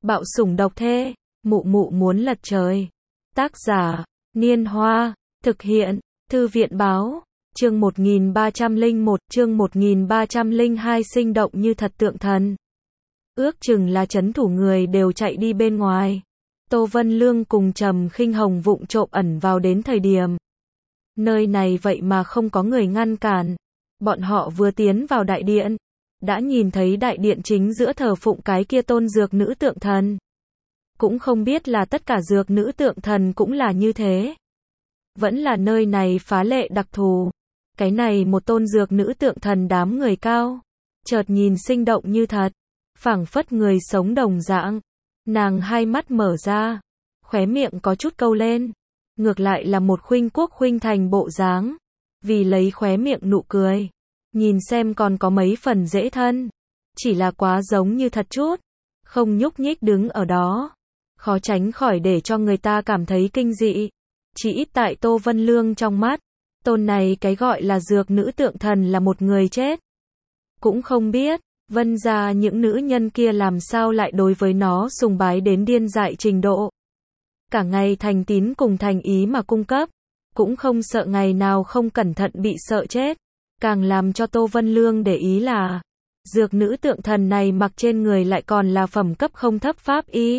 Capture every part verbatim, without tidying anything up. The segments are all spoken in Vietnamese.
Bạo sủng độc thê, mụ mụ muốn lật trời. Tác giả, Niên Hoa, thực hiện, Thư viện Báo, chương một nghìn ba trăm lẻ một, chương một nghìn ba trăm lẻ hai sinh động như thật tượng thần. Ước chừng là trấn thủ người đều chạy đi bên ngoài. Tô Vân Lương cùng Trầm Khinh Hồng vụng trộm ẩn vào đến thời điểm. Nơi này vậy mà không có người ngăn cản. Bọn họ vừa tiến vào đại điện, đã nhìn thấy đại điện chính giữa thờ phụng cái kia tôn dược nữ tượng thần. Cũng không biết là tất cả dược nữ tượng thần cũng là như thế. Vẫn là nơi này phá lệ đặc thù. Cái này một tôn dược nữ tượng thần đám người cao. Chợt nhìn sinh động như thật. Phảng phất người sống đồng dạng. Nàng hai mắt mở ra. Khóe miệng có chút câu lên. Ngược lại là một khuynh quốc khuynh thành bộ dáng. Vì lấy khóe miệng nụ cười. Nhìn xem còn có mấy phần dễ thân. Chỉ là quá giống như thật chút. Không nhúc nhích đứng ở đó. Khó tránh khỏi để cho người ta cảm thấy kinh dị. Chỉ ít tại Tô Vân Lương trong mắt. Tôn này cái gọi là dược nữ tượng thần là một người chết. Cũng không biết, Vân gia những nữ nhân kia làm sao lại đối với nó sùng bái đến điên dại trình độ. Cả ngày thành tín cùng thành ý mà cung cấp. Cũng không sợ ngày nào không cẩn thận bị sợ chết. Càng làm cho Tô Vân Lương để ý là dược nữ tượng thần này mặc trên người lại còn là phẩm cấp không thấp pháp y.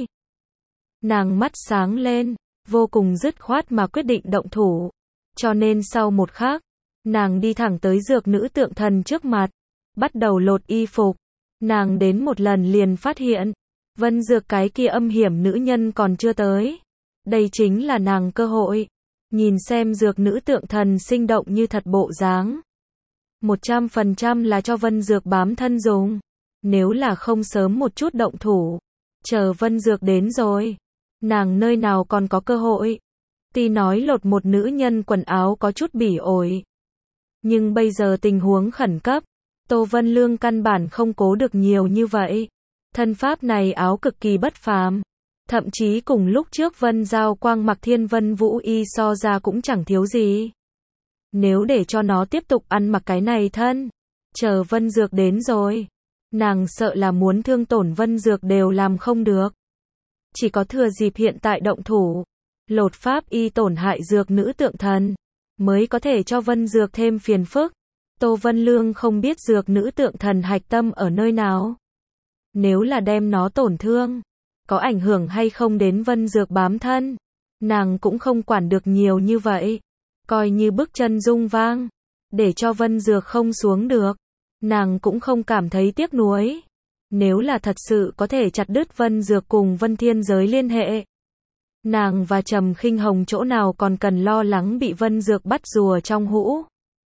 Nàng mắt sáng lên, vô cùng dứt khoát mà quyết định động thủ. Cho nên sau một khắc, nàng đi thẳng tới dược nữ tượng thần trước mặt, bắt đầu lột y phục. Nàng đến một lần liền phát hiện, Vân Dược cái kia âm hiểm nữ nhân còn chưa tới. Đây chính là nàng cơ hội. Nhìn xem dược nữ tượng thần sinh động như thật bộ dáng. một trăm phần trăm là cho Vân Dược bám thân dùng. Nếu là không sớm một chút động thủ, chờ Vân Dược đến rồi, nàng nơi nào còn có cơ hội. Tuy nói lột một nữ nhân quần áo có chút bỉ ổi, nhưng bây giờ tình huống khẩn cấp, Tô Vân Lương căn bản không cố được nhiều như vậy. Thân pháp này áo cực kỳ bất phàm, thậm chí cùng lúc trước Vân Giao Quang mặc Thiên Vân Vũ Y so ra cũng chẳng thiếu gì. Nếu để cho nó tiếp tục ăn mặc cái này thân, chờ Vân Dược đến rồi, nàng sợ là muốn thương tổn Vân Dược đều làm không được. Chỉ có thừa dịp hiện tại động thủ, lột pháp y tổn hại dược nữ tượng thần, mới có thể cho Vân Dược thêm phiền phức. Tô Vân Lương không biết dược nữ tượng thần hạch tâm ở nơi nào. Nếu là đem nó tổn thương, có ảnh hưởng hay không đến Vân Dược bám thân, nàng cũng không quản được nhiều như vậy. Coi như bước chân rung vang, để cho Vân Dược không xuống được, nàng cũng không cảm thấy tiếc nuối. Nếu là thật sự có thể chặt đứt Vân Dược cùng Vân Thiên giới liên hệ, nàng và Trầm Khinh Hồng chỗ nào còn cần lo lắng bị Vân Dược bắt rùa trong hũ.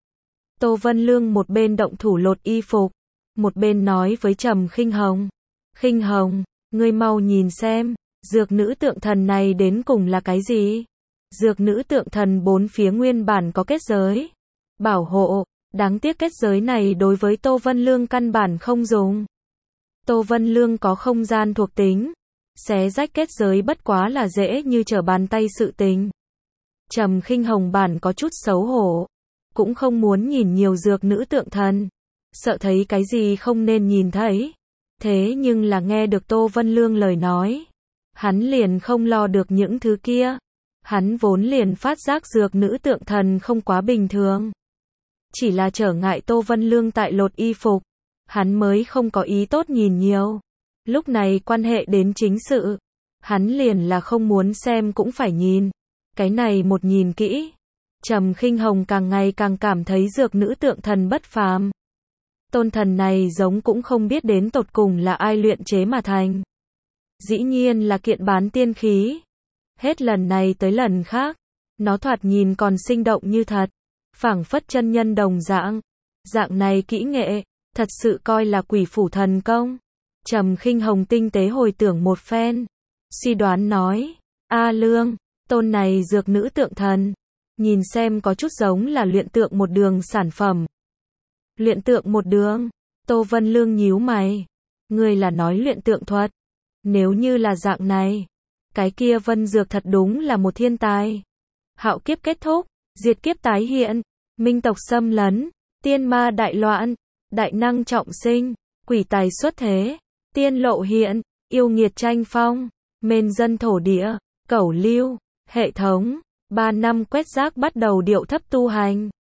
Tô Vân Lương một bên động thủ lột y phục, một bên nói với Trầm Khinh Hồng. Khinh Hồng, ngươi mau nhìn xem, dược nữ tượng thần này đến cùng là cái gì? Dược nữ tượng thần bốn phía nguyên bản có kết giới bảo hộ, đáng tiếc kết giới này đối với Tô Vân Lương căn bản không dùng. Tô Vân Lương có không gian thuộc tính, xé rách kết giới bất quá là dễ như trở bàn tay sự tình. Trầm Khinh Hồng bản có chút xấu hổ, cũng không muốn nhìn nhiều dược nữ tượng thần, sợ thấy cái gì không nên nhìn thấy. Thế nhưng là nghe được Tô Vân Lương lời nói, hắn liền không lo được những thứ kia. Hắn vốn liền phát giác dược nữ tượng thần không quá bình thường. Chỉ là trở ngại Tô Vân Lương tại lột y phục, hắn mới không có ý tốt nhìn nhiều. Lúc này quan hệ đến chính sự, hắn liền là không muốn xem cũng phải nhìn. Cái này một nhìn kỹ, Trầm Khinh Hồng càng ngày càng cảm thấy dược nữ tượng thần bất phàm. Tôn thần này giống cũng không biết đến tột cùng là ai luyện chế mà thành. Dĩ nhiên là kiện bán tiên khí. Hết lần này tới lần khác, nó thoạt nhìn còn sinh động như thật, phảng phất chân nhân đồng dạng. Dạng này kỹ nghệ, thật sự coi là quỷ phủ thần công. Trầm Khinh Hồng tinh tế hồi tưởng một phen, suy đoán nói, A Lương, tôn này dược nữ tượng thần, nhìn xem có chút giống là luyện tượng một đường sản phẩm. Luyện tượng một đường? Tô Vân Lương nhíu mày, ngươi là nói luyện tượng thuật? Nếu như là dạng này, cái kia Vân Dược thật đúng là một thiên tài. Hạo kiếp kết thúc, diệt kiếp tái hiện, minh tộc xâm lấn, tiên ma đại loạn, đại năng trọng sinh, quỷ tài xuất thế, tiên lộ hiện, yêu nghiệt tranh phong, mên dân thổ địa, cẩu lưu, hệ thống, ba năm quét rác bắt đầu điệu thấp tu hành.